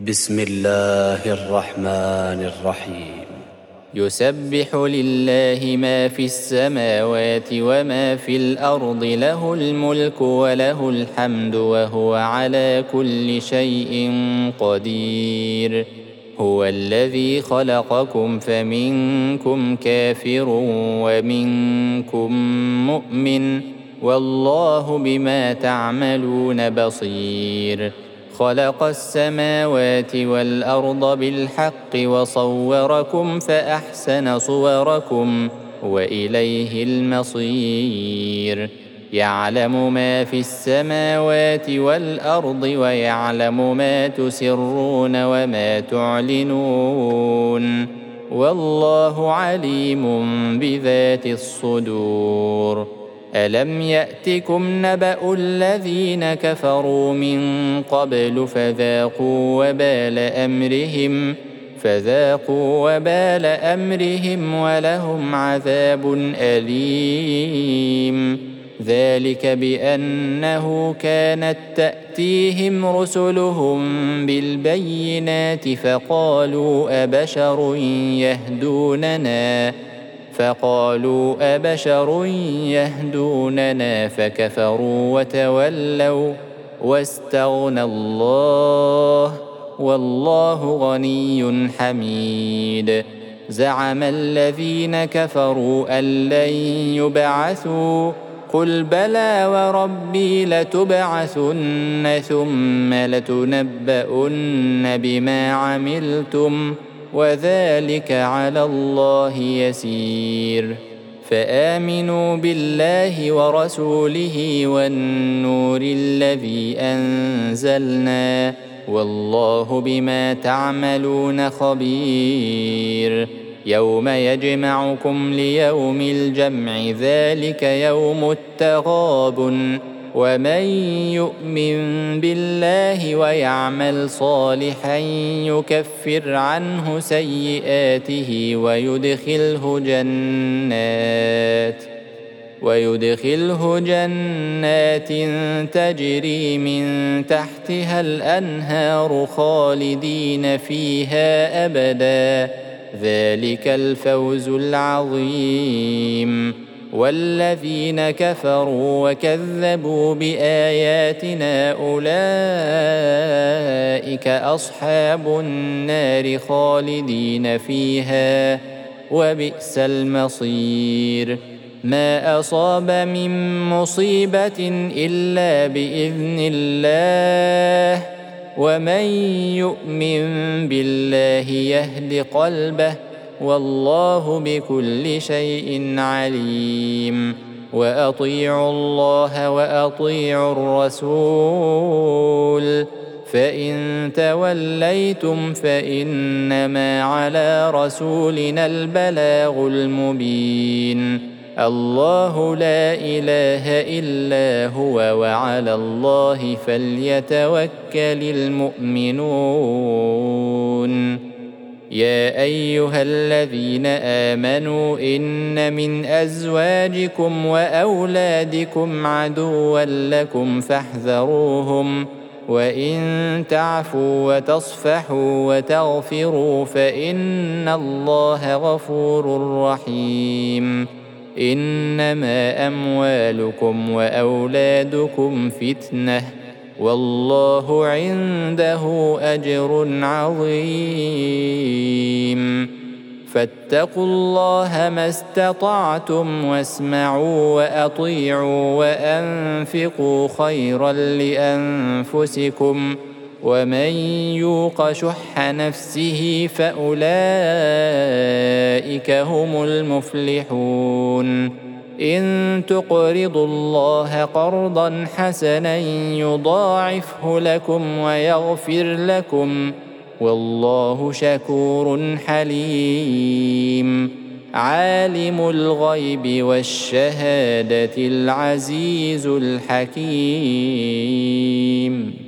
بسم الله الرحمن الرحيم. يسبح لله ما في السماوات وما في الأرض، له الملك وله الحمد وهو على كل شيء قدير. هو الذي خلقكم فمنكم كافر ومنكم مؤمن، والله بما تعملون بصير. خلق السماوات والأرض بالحق وصوركم فأحسن صوركم وإليه المصير. يعلم ما في السماوات والأرض ويعلم ما تسرون وما تعلنون، والله عليم بذات الصدور. ألم يأتكم نبأ الذين كفروا من قبل فذاقوا وبال أمرهم ولهم عذاب أليم. ذلك بأنه كانت تأتيهم رسلهم بالبينات فقالوا أبشر يهدوننا فكفروا وتولوا واستغنى الله، والله غني حميد. زعم الذين كفروا أن لن يبعثوا، قل بلى وربي لتبعثن ثم لتنبؤن بما عملتم، وذلك على الله يسير. فآمنوا بالله ورسوله والنور الذي أنزلنا، والله بما تعملون خبير. يوم يجمعكم ليوم الجمع، ذلك يوم التغابن. ومن يؤمن بالله ويعمل صالحا يكفر عنه سيئاته ويدخله جنات تجري من تحتها الأنهار خالدين فيها أبدا، ذلك الفوز العظيم. والذين كفروا وكذبوا بآياتنا أولئك أصحاب النار خالدين فيها، وبئس المصير. ما أصاب من مصيبة إلا بإذن الله، ومن يؤمن بالله يهد قلبه، والله بكل شيء عليم. وأطيعوا الله وأطيعوا الرسول، فإن توليتم فإنما على رسولنا البلاغ المبين. الله لا إله إلا هو، وعلى الله فليتوكل المؤمنون. يا أيها الذين آمنوا إن من أزواجكم وأولادكم عدوا لكم فاحذروهم، وإن تعفوا وتصفحوا وتغفروا فإن الله غفور رحيم. إنما أموالكم وأولادكم فتنة، والله عنده أجر عظيم. فاتقوا الله ما استطعتم، واسمعوا وأطيعوا وأنفقوا خيرا لأنفسكم، ومن يوق شح نفسه فأولئك هم المفلحون. إن تقرضوا الله قرضا حسنا يضاعفه لكم ويغفر لكم، والله شكور حليم. عالم الغيب والشهادة العزيز الحكيم.